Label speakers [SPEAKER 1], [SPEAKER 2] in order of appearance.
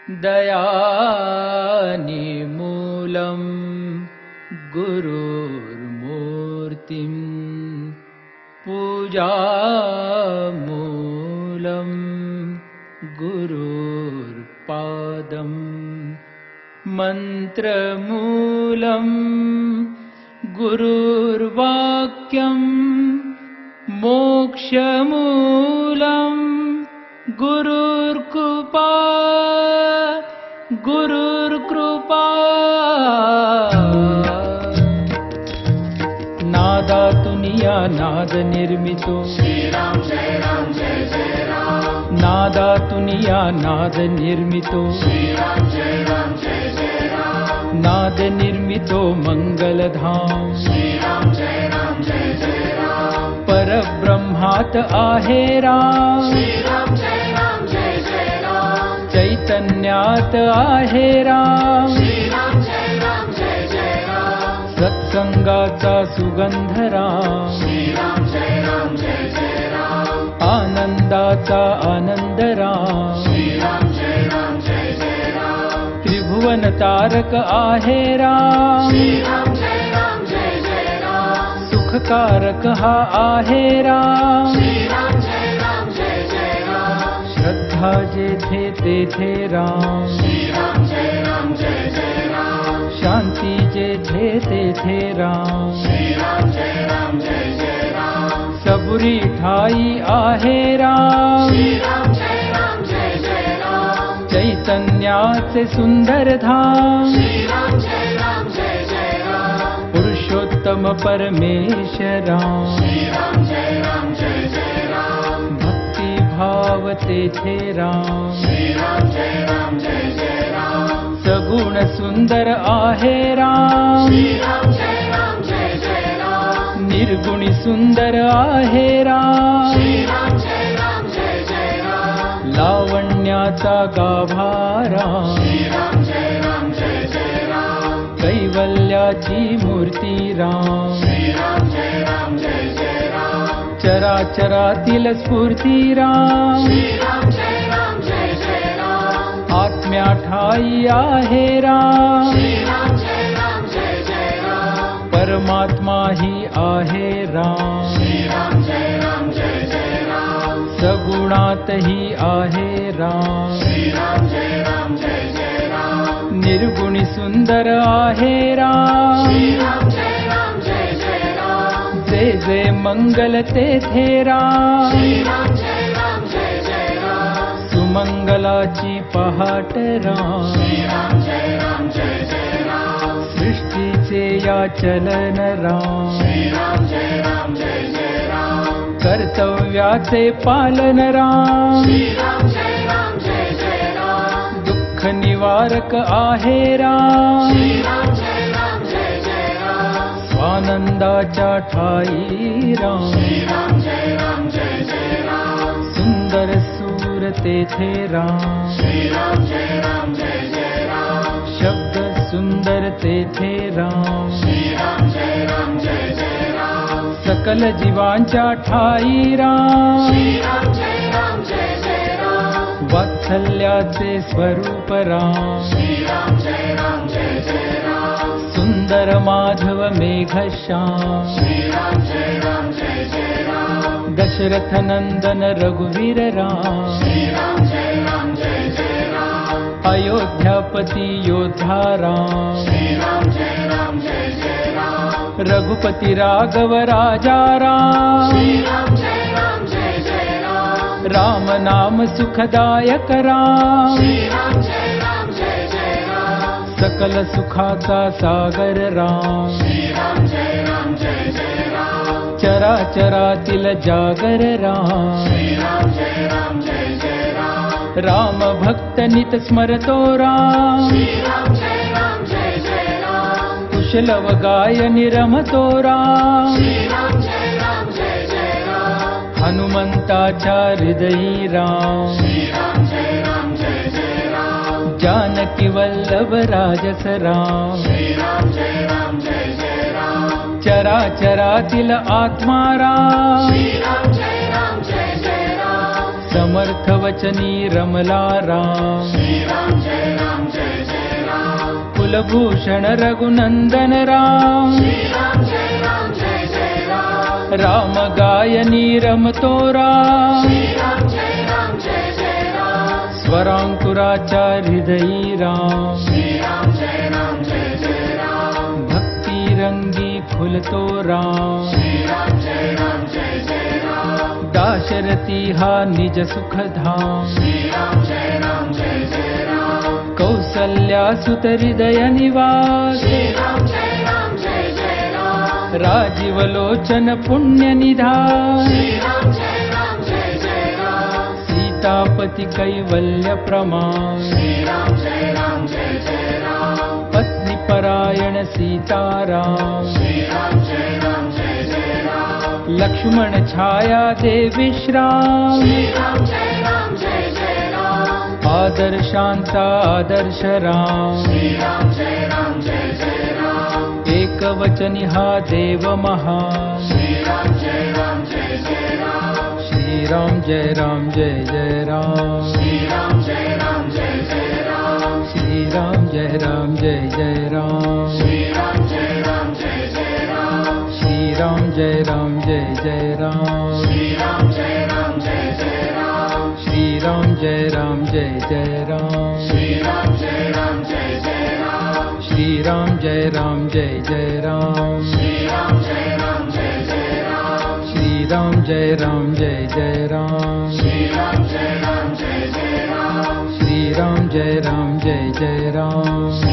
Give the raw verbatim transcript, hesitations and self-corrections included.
[SPEAKER 1] दयानिमूलं गुरुर्मूर्तिं पूजामूलं गुरुर्पादं मन्त्रमूलं गुरुर्वाक्यं मोक्षमूलं गुरुर्कृपा गुरुर्कृपा नादातुनिया नाद निर्मितो
[SPEAKER 2] श्रीराम जय राम जय जय राम
[SPEAKER 1] नादातुनिया नाद निर्मितो
[SPEAKER 2] श्रीराम जय राम जय जय राम
[SPEAKER 1] नाद निर्मितो मंगलधाम
[SPEAKER 2] श्रीराम जय राम जय जय राम
[SPEAKER 1] परब्रह्मात आहे राम
[SPEAKER 2] श्रीराम जय राम जय जय राम
[SPEAKER 1] चैतन्यात आहे राम
[SPEAKER 2] श्रीराम जय राम जय जय राम
[SPEAKER 1] सत्संगाचा सुगंध राम
[SPEAKER 2] श्रीराम जय राम जय जय राम
[SPEAKER 1] आनंदाचा आनंद राम
[SPEAKER 2] श्रीराम जय राम जय जय राम
[SPEAKER 1] त्रिभुवन तारक आहे राम
[SPEAKER 2] श्रीराम जय राम जय जय राम
[SPEAKER 1] सुखकारक हा आहे राम
[SPEAKER 2] श्रीराम जय राम जय जय राम
[SPEAKER 1] श्रद्धा जेथे तेथे राम
[SPEAKER 2] श्रीराम जय राम जय जय राम
[SPEAKER 1] शांती जेथे तेथे राम
[SPEAKER 2] श्रीराम जय राम जय जय राम
[SPEAKER 1] सबुरी ठाई आहे राम
[SPEAKER 2] श्रीराम जय राम जय जय राम
[SPEAKER 1] चैतन्याचे सुंदर धाम
[SPEAKER 2] श्रीराम जय राम जय जय राम
[SPEAKER 1] पुरुषोत्तम परमेश्वरा
[SPEAKER 2] श्रीराम जय राम जय जय राम
[SPEAKER 1] भक्ती भाव तेथे राम
[SPEAKER 2] श्रीराम जय राम जय जय राम
[SPEAKER 1] सगुण सुंदर आहे राम
[SPEAKER 2] श्रीराम जय राम जय जय राम
[SPEAKER 1] निर्गुणी सुंदर आहे राम
[SPEAKER 2] श्रीराम जय राम जय जय राम
[SPEAKER 1] लावण्याचा गाभा राम
[SPEAKER 2] श्रीराम जय राम जय जय राम
[SPEAKER 1] कैवल्याची मूर्ती राम
[SPEAKER 2] श्रीराम जय राम जय जय राम
[SPEAKER 1] चराचरातील स्फूर्ती राम
[SPEAKER 2] श्रीराम जय राम जय जय राम
[SPEAKER 1] आत्म्या ठाई आहे राम
[SPEAKER 2] श्रीराम जय राम जय जय राम
[SPEAKER 1] परमात्मा ही आहे राम
[SPEAKER 2] श्रीराम जय राम जय जय राम
[SPEAKER 1] सगुणातही आहे राम
[SPEAKER 2] श्रीराम जय राम जय जय राम
[SPEAKER 1] निर्गुणी सुंदर आहे राम
[SPEAKER 2] श्रीराम जय राम जय जय राम
[SPEAKER 1] जे जे मंगल तेथे राम
[SPEAKER 2] श्रीराम जय राम जय जय राम
[SPEAKER 1] सुमंगलाची पहाट राम
[SPEAKER 2] श्रीराम जय राम जय जय राम
[SPEAKER 1] सृष्टीचे या चलन राम
[SPEAKER 2] श्रीराम जय राम जय जय राम
[SPEAKER 1] कर्तव्याचे पालन राम
[SPEAKER 2] श्रीराम जय राम जय जय राम
[SPEAKER 1] दुःख निवारक आहे राम
[SPEAKER 2] श्रीराम जय राम जय जय राम
[SPEAKER 1] स्वानंदाच्या ठाई राम
[SPEAKER 2] श्रीराम जय राम जय जय राम
[SPEAKER 1] सुंदर सूर तेथे राम
[SPEAKER 2] श्रीराम जय राम जय जय राम
[SPEAKER 1] शब्द सुंदर तेथे राम
[SPEAKER 2] श्रीराम जय राम जय जय राम
[SPEAKER 1] सकल जीवांच्या ठाई राम
[SPEAKER 2] श्रीराम जय राम जय जय राम
[SPEAKER 1] वात्सल्याचे स्वरूप राम
[SPEAKER 2] श्रीराम जय राम जय जय राम
[SPEAKER 1] सुंदर माधव मेघश्याम
[SPEAKER 2] श्रीराम जय राम जय जय राम
[SPEAKER 1] दशरथ नंदन रघुवीर राम
[SPEAKER 2] श्रीराम जय राम जय जय राम
[SPEAKER 1] अयोध्यापती योद्धा राम
[SPEAKER 2] श्रीराम जय राम जय जय राम
[SPEAKER 1] रघुपती राघव राजा राम
[SPEAKER 2] श्रीराम जय राम जय जय राम
[SPEAKER 1] राम नाम सुखदायक राम
[SPEAKER 2] श्रीराम जय राम जय जय राम
[SPEAKER 1] सकल सुखाचा सागर राम
[SPEAKER 2] श्रीराम जय राम जय जय राम
[SPEAKER 1] चराचरातील जागर राम
[SPEAKER 2] श्रीराम जय राम जय जय राम
[SPEAKER 1] राम भक्त नित स्मरतो राम
[SPEAKER 2] श्रीराम जय राम जय जय राम
[SPEAKER 1] कुशलव गायनी रमतो राम
[SPEAKER 2] श्रीराम जय राम जय जय राम
[SPEAKER 1] हनुमंताच्या हृदयी राम
[SPEAKER 2] श्रीराम जय राम जय जय राम
[SPEAKER 1] जानकी वल्लभ राजस राम
[SPEAKER 2] श्रीराम जय राम जय जय राम
[SPEAKER 1] चराचरातील आत्मा राम
[SPEAKER 2] श्रीराम जय राम जय जय राम
[SPEAKER 1] समर्थ वचनी रमला राम
[SPEAKER 2] श्री राम जय राम जय जय राम
[SPEAKER 1] कुलभूषण रघुनंदन राम
[SPEAKER 2] श्री राम जय राम जय जय राम
[SPEAKER 1] राम गायनी रमतो राम
[SPEAKER 2] श्री राम जय राम जय जय राम
[SPEAKER 1] स्वरांकुराच्या हृदयी राम
[SPEAKER 2] श्री राम जय राम जय जय राम
[SPEAKER 1] भक्ती रंगी फुलतो राम
[SPEAKER 2] श्री राम जय राम जय जय राम
[SPEAKER 1] दाशरथी हा निज सुखधाम
[SPEAKER 2] श्री राम जय राम जय जय राम
[SPEAKER 1] कौसल्या सुत हृदय निवास
[SPEAKER 2] श्री राम जय राम जय जय राम
[SPEAKER 1] राजीव लोचन पुण्य निधान
[SPEAKER 2] श्री राम जय राम जय जय राम
[SPEAKER 1] सीतापति कैवल्य प्रमाण
[SPEAKER 2] श्री राम जय राम जय जय राम
[SPEAKER 1] पत्नी परायण सीताराम
[SPEAKER 2] श्री राम जय राम जय जय राम
[SPEAKER 1] लक्ष्मण छाया दे विश्राम
[SPEAKER 2] श्री राम जय राम जय जय राम
[SPEAKER 1] आदर्शांचा आदर्श राम
[SPEAKER 2] श्री राम जय राम जय जय राम
[SPEAKER 1] एक वचनी हा देव महान
[SPEAKER 2] श्री राम जय राम जय जय राम
[SPEAKER 1] श्री राम जय राम जय जय राम
[SPEAKER 2] श्री राम जय राम जय जय राम
[SPEAKER 1] श्री राम जय राम जय जय राम
[SPEAKER 2] श्री राम जय राम जय जय राम
[SPEAKER 1] श्री राम जय राम जय जय राम
[SPEAKER 2] श्री राम जय राम जय जय राम
[SPEAKER 1] श्री राम जय राम जय जय राम
[SPEAKER 2] श्री राम जय राम जय जय राम
[SPEAKER 1] श्री राम जय राम जय जय राम
[SPEAKER 2] श्री राम जय राम जय जय राम
[SPEAKER 1] श्री राम जय राम जय जय राम
[SPEAKER 2] श्री राम जय राम जय जय राम
[SPEAKER 1] श्री राम जय राम जय जय राम